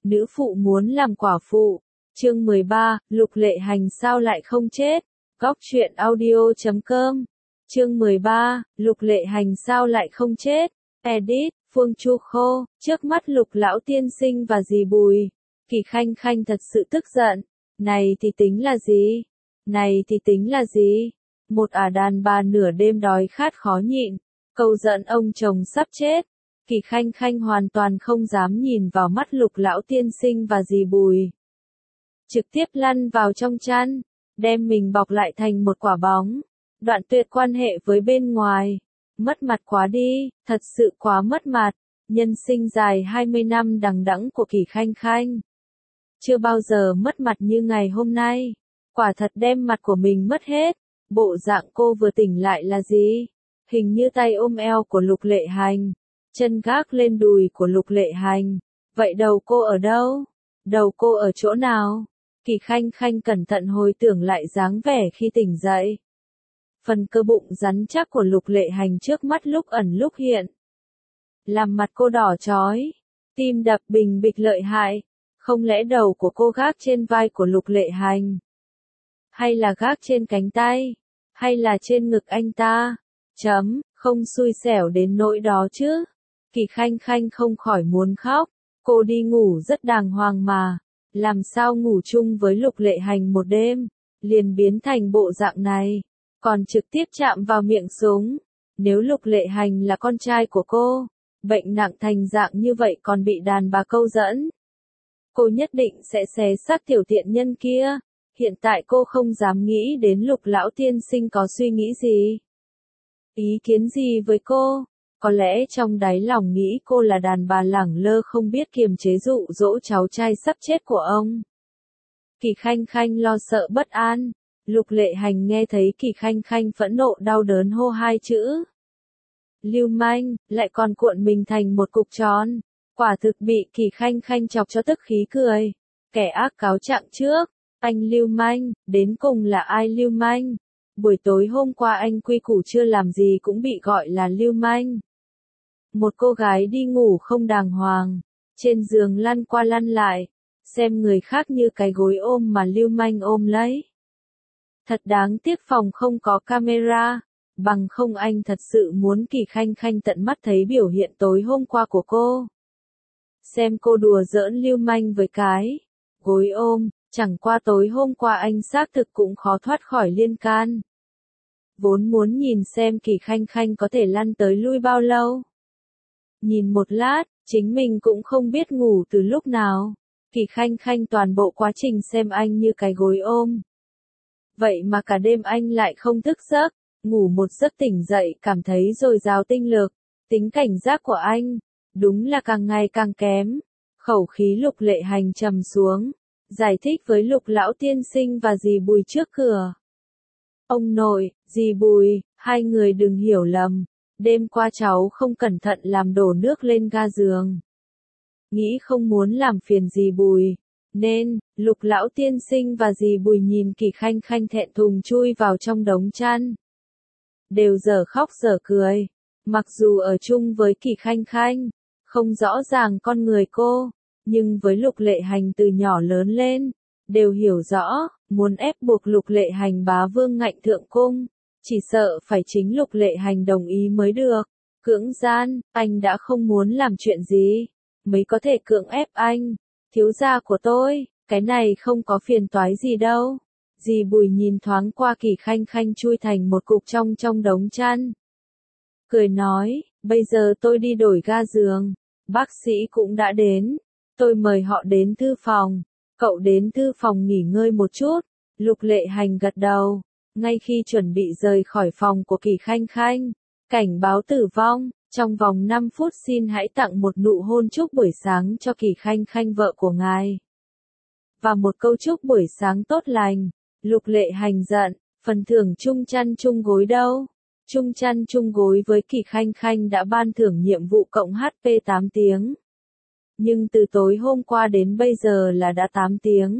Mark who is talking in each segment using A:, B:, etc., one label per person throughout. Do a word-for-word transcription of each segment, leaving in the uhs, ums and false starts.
A: Nữ phụ muốn làm quả phụ. Chương mười ba, Lục Lệ Hành sao lại không chết? Góc truyện audio chấm com. Chương mười ba, Lục Lệ Hành sao lại không chết? Edit, Phương Chu Khô, trước mắt Lục lão tiên sinh và dì Bùi. Kỳ Khanh Khanh thật sự tức giận. Này thì tính là gì? Này thì tính là gì? Một ả đàn bà nửa đêm đói khát khó nhịn, cầu giận ông chồng sắp chết. Kỳ Khanh Khanh hoàn toàn không dám nhìn vào mắt Lục lão tiên sinh và dì Bùi. Trực tiếp lăn vào trong chăn, đem mình bọc lại thành một quả bóng, đoạn tuyệt quan hệ với bên ngoài. Mất mặt quá đi, thật sự quá mất mặt. Nhân sinh dài hai mươi năm đằng đẵng của Kỳ Khanh Khanh, chưa bao giờ mất mặt như ngày hôm nay. Quả thật đem mặt của mình mất hết. Bộ dạng cô vừa tỉnh lại là gì? Hình như tay ôm eo của Lục Lệ Hành, chân gác lên đùi của Lục Lệ Hành. Vậy đầu cô ở đâu? Đầu cô ở chỗ nào? Kỳ Khanh Khanh cẩn thận hồi tưởng lại dáng vẻ khi tỉnh dậy. Phần cơ bụng rắn chắc của Lục Lệ Hành trước mắt lúc ẩn lúc hiện, làm mặt cô đỏ chói, tim đập bình bịch lợi hại. Không lẽ đầu của cô gác trên vai của Lục Lệ Hành? Hay là gác trên cánh tay? Hay là trên ngực anh ta? Chấm, không xui xẻo đến nỗi đó chứ. Kỳ Khanh Khanh không khỏi muốn khóc. Cô đi ngủ rất đàng hoàng mà. Làm sao ngủ chung với Lục Lệ Hành một đêm, liền biến thành bộ dạng này. Còn trực tiếp chạm vào miệng súng. Nếu Lục Lệ Hành là con trai của cô, bệnh nặng thành dạng như vậy còn bị đàn bà câu dẫn, cô nhất định sẽ xé xác tiểu tiện nhân kia. Hiện tại cô không dám nghĩ đến Lục lão tiên sinh có suy nghĩ gì, ý kiến gì với cô. Có lẽ trong đáy lòng nghĩ cô là đàn bà lẳng lơ không biết kiềm chế dụ dỗ cháu trai sắp chết của ông. Kỳ Khanh Khanh lo sợ bất an. Lục Lệ Hành nghe thấy Kỳ Khanh Khanh phẫn nộ đau đớn hô hai chữ lưu manh, lại còn cuộn mình thành một cục tròn. Quả thực bị Kỳ Khanh Khanh chọc cho tức khí cười. Kẻ ác cáo trạng trước, anh lưu manh, đến cùng là ai lưu manh? Buổi tối hôm qua anh quy củ chưa làm gì cũng bị gọi là lưu manh. Một cô gái đi ngủ không đàng hoàng, trên giường lăn qua lăn lại, xem người khác như cái gối ôm mà lưu manh ôm lấy. Thật đáng tiếc phòng không có camera, bằng không anh thật sự muốn Kỳ Khanh Khanh tận mắt thấy biểu hiện tối hôm qua của cô. Xem cô đùa giỡn lưu manh với cái gối ôm, chẳng qua tối hôm qua anh xác thực cũng khó thoát khỏi liên can. Vốn muốn nhìn xem Kỳ Khanh Khanh có thể lăn tới lui bao lâu. Nhìn một lát, chính mình cũng không biết ngủ từ lúc nào. Kỳ Khanh Khanh toàn bộ quá trình xem anh như cái gối ôm. Vậy mà cả đêm anh lại không thức giấc, ngủ một giấc tỉnh dậy cảm thấy dồi dào tinh lực. Tính cảnh giác của anh, đúng là càng ngày càng kém. Khẩu khí Lục Lệ Hành trầm xuống, giải thích với Lục lão tiên sinh và dì Bùi trước cửa. Ông nội, dì Bùi, hai người đừng hiểu lầm. Đêm qua cháu không cẩn thận làm đổ nước lên ga giường. Nghĩ không muốn làm phiền dì Bùi, nên, Lục lão tiên sinh và dì Bùi nhìn Kỳ Khanh Khanh thẹn thùng chui vào trong đống chăn. Đều dở khóc dở cười. Mặc dù ở chung với Kỳ Khanh Khanh, không rõ ràng con người cô, nhưng với Lục Lệ Hành từ nhỏ lớn lên, đều hiểu rõ, muốn ép buộc Lục Lệ Hành bá vương ngạnh thượng cung, chỉ sợ phải chính Lục Lệ Hành đồng ý mới được. Cưỡng gian, anh đã không muốn làm chuyện gì, mới có thể cưỡng ép anh. Thiếu gia của tôi, cái này không có phiền toái gì đâu. Dì Bùi nhìn thoáng qua Kỳ Khanh Khanh chui thành một cục trong trong đống chăn, cười nói, bây giờ tôi đi đổi ga giường, bác sĩ cũng đã đến, tôi mời họ đến thư phòng, cậu đến thư phòng nghỉ ngơi một chút. Lục Lệ Hành gật đầu, ngay khi chuẩn bị rời khỏi phòng của Kỳ Khanh Khanh, cảnh báo tử vong, trong vòng năm phút xin hãy tặng một nụ hôn chúc buổi sáng cho Kỳ Khanh Khanh vợ của ngài. Và một câu chúc buổi sáng tốt lành. Lục Lệ Hành giận, phần thưởng chung chăn chung gối đâu? Chung chăn chung gối với Kỳ Khanh Khanh đã ban thưởng nhiệm vụ cộng hát pê tám tiếng. Nhưng từ tối hôm qua đến bây giờ là đã tám tiếng.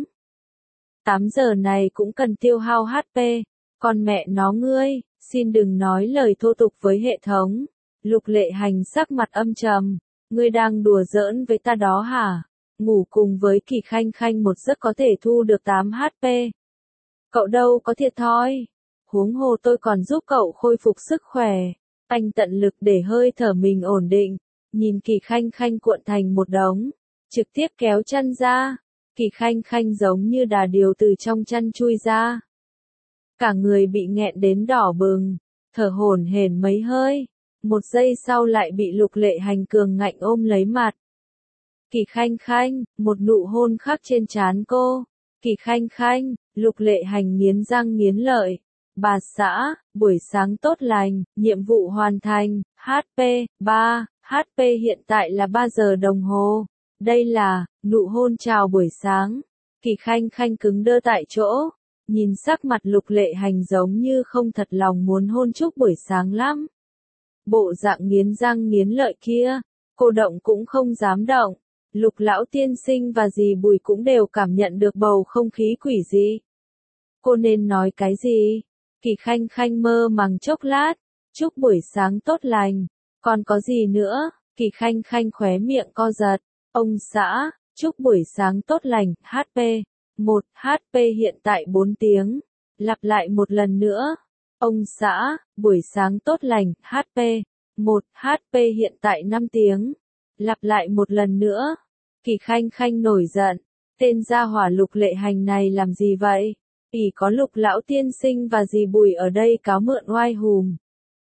A: tám giờ này cũng cần tiêu hao hát pê, con mẹ nó ngươi, xin đừng nói lời thô tục với hệ thống. Lục Lệ Hành sắc mặt âm trầm, ngươi đang đùa giỡn với ta đó hả? ngủ cùng với Kỳ Khanh Khanh một giấc có thể thu được tám hát pê. Cậu đâu có thiệt thòi. Huống hồ tôi còn giúp cậu khôi phục sức khỏe. Anh tận lực để hơi thở mình ổn định, nhìn Kỳ Khanh Khanh cuộn thành một đống, trực tiếp kéo chân ra. Kỳ Khanh Khanh giống như đà điểu từ trong chân chui ra. Cả người bị nghẹn đến đỏ bừng, thở hổn hển mấy hơi, một giây sau lại bị Lục Lệ Hành cường ngạnh ôm lấy mặt. Kỳ Khanh Khanh, một nụ hôn khắc trên trán cô. Kỳ Khanh Khanh, Lục Lệ Hành nghiến răng nghiến lợi. Bà xã, buổi sáng tốt lành, nhiệm vụ hoàn thành, hát pê, ba, hát pê hiện tại là ba giờ đồng hồ. Đây là, nụ hôn chào buổi sáng. Kỳ Khanh Khanh cứng đơ tại chỗ, nhìn sắc mặt Lục Lệ Hành giống như không thật lòng muốn hôn chúc buổi sáng lắm. Bộ dạng nghiến răng nghiến lợi kia, cô động cũng không dám động. Lục lão tiên sinh và dì Bùi cũng đều cảm nhận được bầu không khí quỷ dị. Cô nên nói cái gì? Kỳ Khanh Khanh mơ màng chốc lát, chúc buổi sáng tốt lành, còn có gì nữa? Kỳ Khanh Khanh khóe miệng co giật, ông xã, chúc buổi sáng tốt lành, hát pê, một, hát pê hiện tại bốn tiếng, lặp lại một lần nữa. Ông xã, buổi sáng tốt lành, hát pê, một, hát pê hiện tại năm tiếng, lặp lại một lần nữa. Kỳ Khanh Khanh nổi giận, tên gia hỏa Lục Lệ Hành này làm gì vậy? Ỷ có Lục lão tiên sinh và dì Bùi ở đây cáo mượn oai hùm.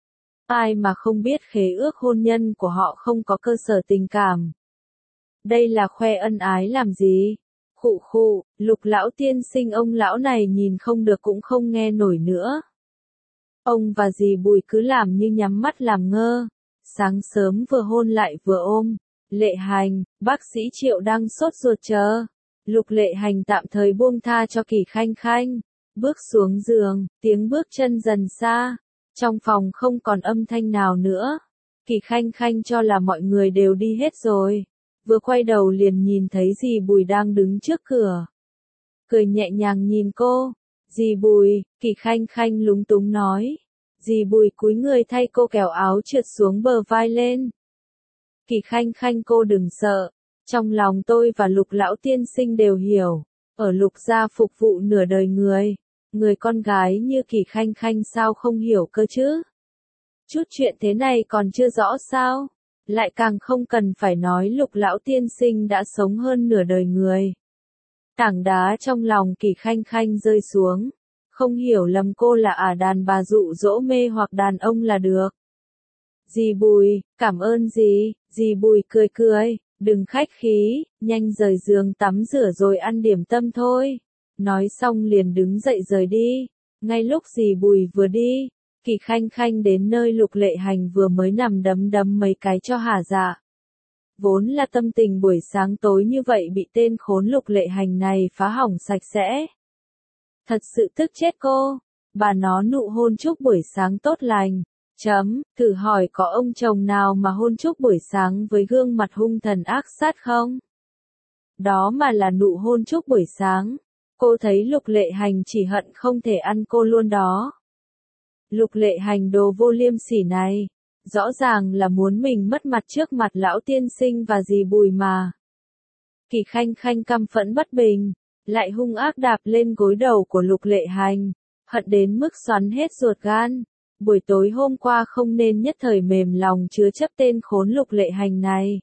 A: Ai mà không biết khế ước hôn nhân của họ không có cơ sở tình cảm. Đây là khoe ân ái làm gì? Khụ khụ, Lục lão tiên sinh ông lão này nhìn không được cũng không nghe nổi nữa. Ông và dì Bùi cứ làm như nhắm mắt làm ngơ. Sáng sớm vừa hôn lại vừa ôm. Lệ Hành, bác sĩ Triệu đang sốt ruột chờ. Lục Lệ Hành tạm thời buông tha cho Kỳ Khanh Khanh. Bước xuống giường, tiếng bước chân dần xa. Trong phòng không còn âm thanh nào nữa. Kỳ Khanh Khanh cho là mọi người đều đi hết rồi. Vừa quay đầu liền nhìn thấy dì Bùi đang đứng trước cửa. Cười nhẹ nhàng nhìn cô. Dì Bùi, Kỳ Khanh Khanh lúng túng nói. Dì Bùi cúi người thay cô kéo áo trượt xuống bờ vai lên. Kỳ Khanh Khanh cô đừng sợ. Trong lòng tôi và Lục lão tiên sinh đều hiểu. Ở Lục gia phục vụ nửa đời người. Người con gái như Kỳ Khanh Khanh sao không hiểu cơ chứ? Chút chuyện thế này còn chưa rõ sao? Lại càng không cần phải nói Lục lão tiên sinh đã sống hơn nửa đời người. Tảng đá trong lòng Kỳ Khanh Khanh rơi xuống. Không hiểu lầm cô là ả đàn bà dụ dỗ mê hoặc đàn ông là được. Dì Bùi, cảm ơn dì. Dì Bùi cười cười, đừng khách khí, nhanh rời giường tắm rửa rồi ăn điểm tâm thôi. Nói xong liền đứng dậy rời đi. Ngay lúc dì Bùi vừa đi, Kỳ Khanh Khanh đến nơi Lục Lệ Hành vừa mới nằm đấm đấm mấy cái cho hả dạ. Vốn là tâm tình buổi sáng tối như vậy bị tên khốn Lục Lệ Hành này phá hỏng sạch sẽ. Thật sự tức chết cô. Bà nó nụ hôn chúc buổi sáng tốt lành. Chấm, thử hỏi có ông chồng nào mà hôn chúc buổi sáng với gương mặt hung thần ác sát không? Đó mà là nụ hôn chúc buổi sáng. Cô thấy Lục Lệ Hành chỉ hận không thể ăn cô luôn đó. Lục Lệ Hành đồ vô liêm sỉ này. Rõ ràng là muốn mình mất mặt trước mặt lão tiên sinh và dì Bùi mà. Kỳ Khanh Khanh căm phẫn bất bình. Lại hung ác đạp lên gối đầu của Lục Lệ Hành. Hận đến mức xoắn hết ruột gan. Buổi tối hôm qua không nên nhất thời mềm lòng chứa chấp tên khốn Lục Lệ Hành này.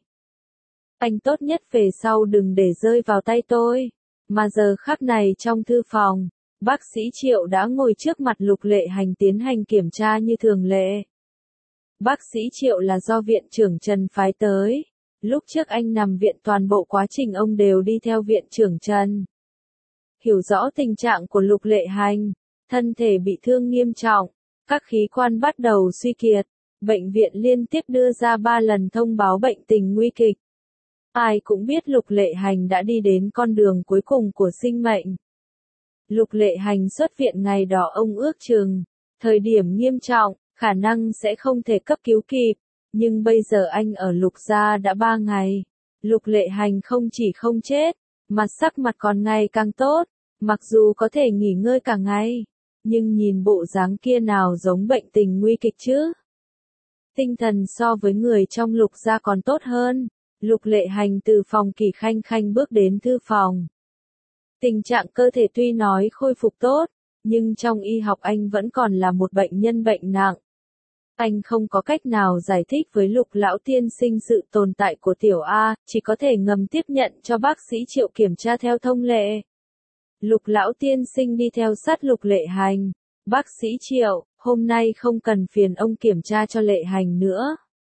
A: Anh tốt nhất về sau đừng để rơi vào tay tôi. Mà giờ khắc này trong thư phòng, bác sĩ Triệu đã ngồi trước mặt Lục Lệ Hành tiến hành kiểm tra như thường lệ. Bác sĩ Triệu là do viện trưởng Trần phái tới. Lúc trước anh nằm viện toàn bộ quá trình ông đều đi theo viện trưởng Trần. Hiểu rõ tình trạng của Lục Lệ Hành, thân thể bị thương nghiêm trọng, các khí quan bắt đầu suy kiệt. Bệnh viện liên tiếp đưa ra ba lần thông báo bệnh tình nguy kịch. Ai cũng biết Lục Lệ Hành đã đi đến con đường cuối cùng của sinh mệnh. Lục Lệ Hành xuất viện ngày đó ông ước chừng, thời điểm nghiêm trọng, khả năng sẽ không thể cấp cứu kịp, nhưng bây giờ anh ở Lục gia đã ba ngày. Lục Lệ Hành không chỉ không chết, mà sắc mặt còn ngày càng tốt, mặc dù có thể nghỉ ngơi cả ngày, nhưng nhìn bộ dáng kia nào giống bệnh tình nguy kịch chứ. Tinh thần so với người trong Lục gia còn tốt hơn. Lục Lệ Hành từ phòng Kỳ Khanh Khanh bước đến thư phòng. Tình trạng cơ thể tuy nói khôi phục tốt, nhưng trong y học anh vẫn còn là một bệnh nhân bệnh nặng. Anh không có cách nào giải thích với Lục lão tiên sinh sự tồn tại của tiểu A, chỉ có thể ngầm tiếp nhận cho bác sĩ Triệu kiểm tra theo thông lệ. Lục lão tiên sinh đi theo sát Lục Lệ Hành. Bác sĩ Triệu, hôm nay không cần phiền ông kiểm tra cho Lệ Hành nữa.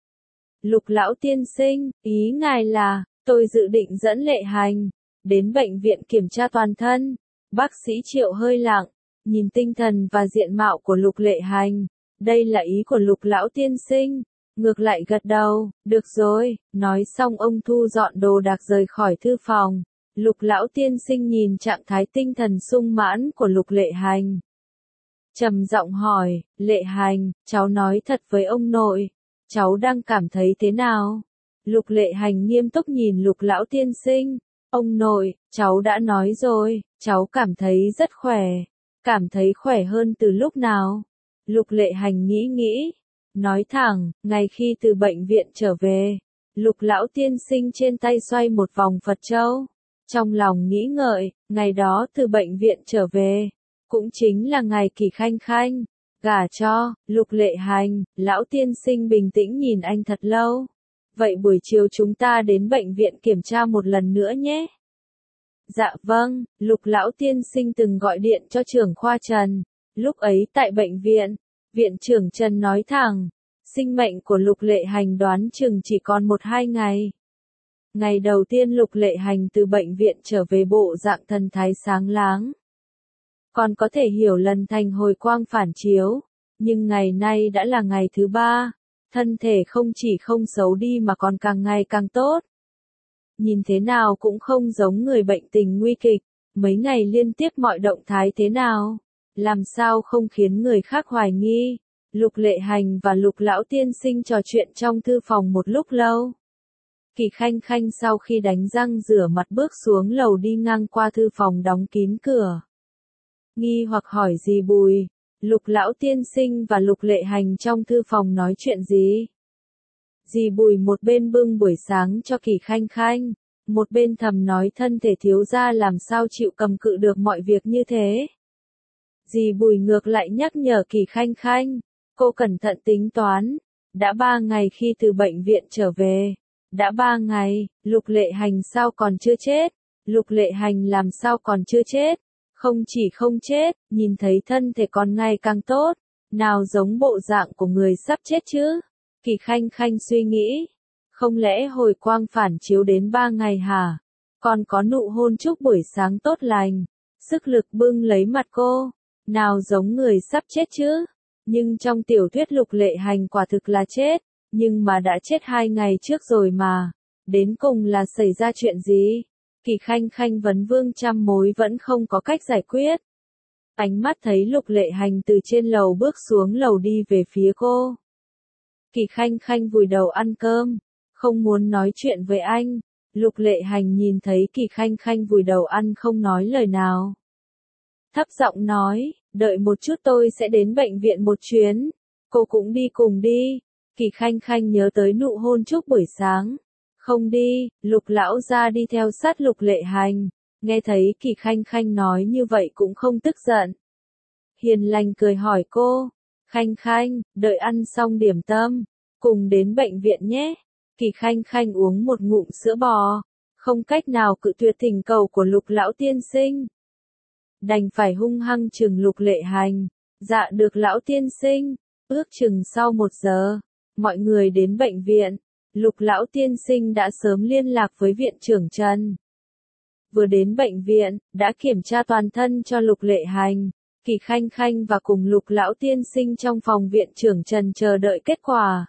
A: Lục lão tiên sinh, ý ngài là, tôi dự định dẫn Lệ Hành đến bệnh viện kiểm tra toàn thân. Bác sĩ Triệu hơi lặng, nhìn tinh thần và diện mạo của Lục Lệ Hành. Đây là ý của Lục lão tiên sinh. Ngược lại gật đầu, được rồi, nói xong ông thu dọn đồ đạc rời khỏi thư phòng. Lục lão tiên sinh nhìn trạng thái tinh thần sung mãn của Lục Lệ Hành. Trầm giọng hỏi, Lệ Hành, cháu nói thật với ông nội, cháu đang cảm thấy thế nào? Lục Lệ Hành nghiêm túc nhìn Lục lão tiên sinh. Ông nội, cháu đã nói rồi, cháu cảm thấy rất khỏe. Cảm thấy khỏe hơn từ lúc nào? Lục Lệ Hành nghĩ nghĩ, nói thẳng, ngay khi từ bệnh viện trở về. Lục lão tiên sinh trên tay xoay một vòng Phật châu. Trong lòng nghĩ ngợi, ngày đó từ bệnh viện trở về, cũng chính là ngày Kỳ Khanh Khanh gả cho. Lục Lệ Hành, lão tiên sinh bình tĩnh nhìn anh thật lâu. Vậy buổi chiều chúng ta đến bệnh viện kiểm tra một lần nữa nhé. Dạ vâng, Lục lão tiên sinh từng gọi điện cho trưởng khoa Trần. Lúc ấy tại bệnh viện, viện trưởng Trần nói thẳng, sinh mệnh của Lục Lệ Hành đoán chừng chỉ còn một hai ngày. Ngày đầu tiên Lục Lệ Hành từ bệnh viện trở về bộ dạng thần thái sáng láng. Còn có thể hiểu lần thành hồi quang phản chiếu, nhưng ngày nay đã là ngày thứ ba, thân thể không chỉ không xấu đi mà còn càng ngày càng tốt. Nhìn thế nào cũng không giống người bệnh tình nguy kịch, mấy ngày liên tiếp mọi động thái thế nào, làm sao không khiến người khác hoài nghi. Lục Lệ Hành và Lục lão tiên sinh trò chuyện trong thư phòng một lúc lâu. Kỳ Khanh Khanh sau khi đánh răng rửa mặt bước xuống lầu đi ngang qua thư phòng đóng kín cửa. Nghi hoặc hỏi dì Bùi, Lục lão tiên sinh và Lục Lệ Hành trong thư phòng nói chuyện gì? Dì Bùi một bên bưng buổi sáng cho Kỳ Khanh Khanh, một bên thầm nói thân thể thiếu gia làm sao chịu cầm cự được mọi việc như thế. Dì Bùi ngược lại nhắc nhở Kỳ Khanh Khanh, cô cẩn thận tính toán, đã ba ngày khi từ bệnh viện trở về. Đã ba ngày, Lục Lệ Hành sao còn chưa chết? Lục Lệ Hành làm sao còn chưa chết? Không chỉ không chết, nhìn thấy thân thể còn ngày càng tốt, nào giống bộ dạng của người sắp chết chứ? Kỳ Khanh Khanh suy nghĩ, không lẽ hồi quang phản chiếu đến ba ngày hả? Còn có nụ hôn chúc buổi sáng tốt lành, sức lực bưng lấy mặt cô, nào giống người sắp chết chứ? Nhưng trong tiểu thuyết Lục Lệ Hành quả thực là chết. Nhưng mà đã chết hai ngày trước rồi mà. Đến cùng là xảy ra chuyện gì? Kỳ Khanh Khanh vấn vương trăm mối vẫn không có cách giải quyết. Ánh mắt thấy Lục Lệ Hành từ trên lầu bước xuống lầu đi về phía cô. Kỳ Khanh Khanh vùi đầu ăn cơm, không muốn nói chuyện với anh. Lục Lệ Hành nhìn thấy Kỳ Khanh Khanh vùi đầu ăn không nói lời nào. Thấp giọng nói, đợi một chút tôi sẽ đến bệnh viện một chuyến. Cô cũng đi cùng đi. Kỳ Khanh Khanh nhớ tới nụ hôn chúc buổi sáng. Không đi, Lục lão gia đi theo sát Lục Lệ Hành. Nghe thấy Kỳ Khanh Khanh nói như vậy cũng không tức giận. Hiền lành cười hỏi cô, Khanh Khanh, đợi ăn xong điểm tâm, cùng đến bệnh viện nhé. Kỳ Khanh Khanh uống một ngụm sữa bò, không cách nào cự tuyệt thỉnh cầu của Lục lão tiên sinh. Đành phải hung hăng chừng Lục Lệ Hành. Dạ được lão tiên sinh. Ước chừng sau một giờ, mọi người đến bệnh viện. Lục lão tiên sinh đã sớm liên lạc với viện trưởng Trần. Vừa đến bệnh viện, đã kiểm tra toàn thân cho Lục Lệ Hành. Kỳ Khanh Khanh và cùng Lục lão tiên sinh trong phòng viện trưởng Trần chờ đợi kết quả.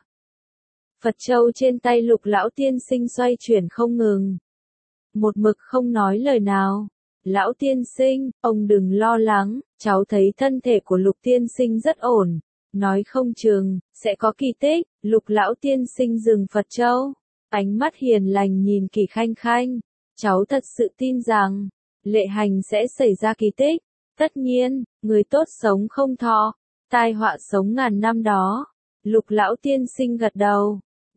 A: Phật châu trên tay Lục lão tiên sinh xoay chuyển không ngừng. Một mực không nói lời nào. Lão tiên sinh, ông đừng lo lắng, cháu thấy thân thể của Lục tiên sinh rất ổn. Nói không chừng, sẽ có kỳ tích. Lục lão tiên sinh dừng Phật châu. Ánh mắt hiền lành nhìn Kỳ Khanh Khanh. Cháu thật sự tin rằng, Lệ Hành sẽ xảy ra kỳ tích. Tất nhiên, người tốt sống không thọ, tai họa sống ngàn năm đó. Lục lão tiên sinh gật đầu.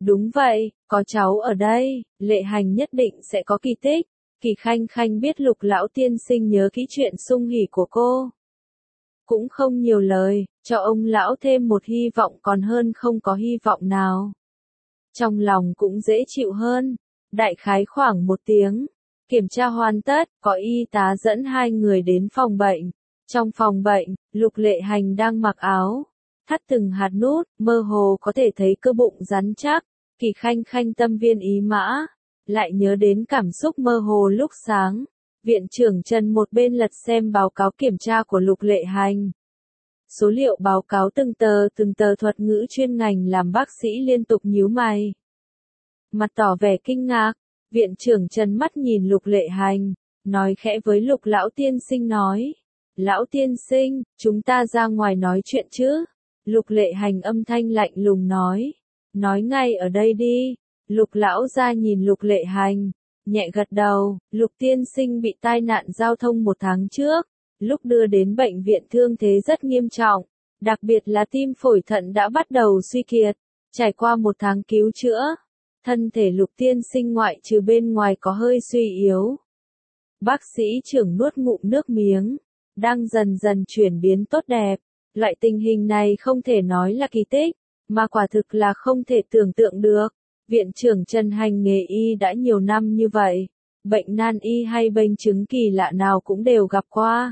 A: Đúng vậy, có cháu ở đây, Lệ Hành nhất định sẽ có kỳ tích. Kỳ Khanh Khanh biết Lục lão tiên sinh nhớ kỹ chuyện sung hỉ của cô. Cũng không nhiều lời, cho ông lão thêm một hy vọng còn hơn không có hy vọng nào. Trong lòng cũng dễ chịu hơn. Đại khái khoảng một tiếng. Kiểm tra hoàn tất, có y tá dẫn hai người đến phòng bệnh. Trong phòng bệnh, Lục Lệ Hành đang mặc áo, thắt từng hạt nút, mơ hồ có thể thấy cơ bụng rắn chắc. Kỳ Khanh Khanh tâm viên ý mã, lại nhớ đến cảm xúc mơ hồ lúc sáng. Viện trưởng Trần một bên lật xem báo cáo kiểm tra của Lục Lệ Hành. Số liệu báo cáo từng tờ từng tờ thuật ngữ chuyên ngành làm bác sĩ liên tục nhíu mày. Mặt tỏ vẻ kinh ngạc, viện trưởng Trần mắt nhìn Lục Lệ Hành, nói khẽ với Lục lão tiên sinh nói. Lão tiên sinh, chúng ta ra ngoài nói chuyện chứ? Lục Lệ Hành âm thanh lạnh lùng nói. Nói ngay ở đây đi. Lục lão ra nhìn Lục Lệ Hành, nhẹ gật đầu. Lục tiên sinh bị tai nạn giao thông một tháng trước, lúc đưa đến bệnh viện thương thế rất nghiêm trọng, đặc biệt là tim phổi thận đã bắt đầu suy kiệt. Trải qua một tháng cứu chữa, thân thể Lục tiên sinh ngoại trừ bên ngoài có hơi suy yếu. Bác sĩ trưởng nuốt ngụm nước miếng, đang dần dần chuyển biến tốt đẹp. Loại tình hình này không thể nói là kỳ tích, mà quả thực là không thể tưởng tượng được. Viện trưởng Trần hành nghề y đã nhiều năm như vậy, bệnh nan y hay bệnh chứng kỳ lạ nào cũng đều gặp qua.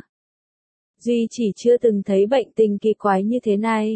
A: Duy chỉ chưa từng thấy bệnh tình kỳ quái như thế này.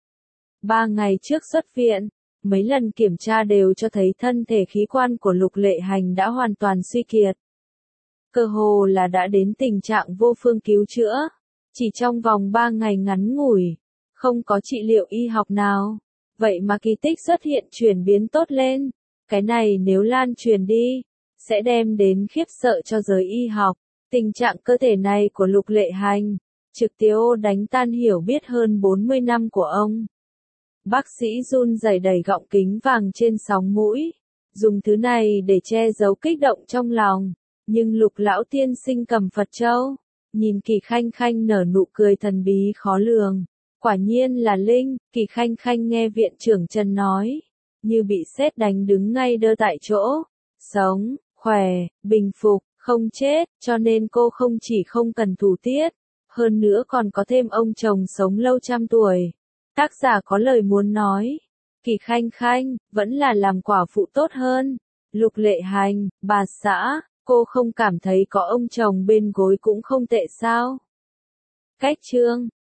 A: Ba ngày trước xuất viện, mấy lần kiểm tra đều cho thấy thân thể khí quan của Lục Lệ Hành đã hoàn toàn suy kiệt. Cơ hồ là đã đến tình trạng vô phương cứu chữa. Chỉ trong vòng ba ngày ngắn ngủi, không có trị liệu y học nào. Vậy mà kỳ tích xuất hiện chuyển biến tốt lên. Cái này nếu lan truyền đi, sẽ đem đến khiếp sợ cho giới y học. Tình trạng cơ thể này của Lục Lệ Hành, trực tiếp đánh tan hiểu biết hơn bốn mươi năm của ông. Bác sĩ run rẩy đẩy gọng kính vàng trên sóng mũi, dùng thứ này để che giấu kích động trong lòng. Nhưng Lục lão tiên sinh cầm Phật châu, nhìn Kỳ Khanh Khanh nở nụ cười thần bí khó lường. Quả nhiên là linh. Kỳ Khanh Khanh nghe viện trưởng Trần nói, như bị sét đánh đứng ngay đơ tại chỗ. Sống, khỏe, bình phục, không chết, cho nên cô không chỉ không cần thủ tiết, hơn nữa còn có thêm ông chồng sống lâu trăm tuổi. Tác giả có lời muốn nói, Kỳ Khanh Khanh, vẫn là làm quả phụ tốt hơn. Lục Lệ Hành, bà xã, cô không cảm thấy có ông chồng bên gối cũng không tệ sao? Cách chương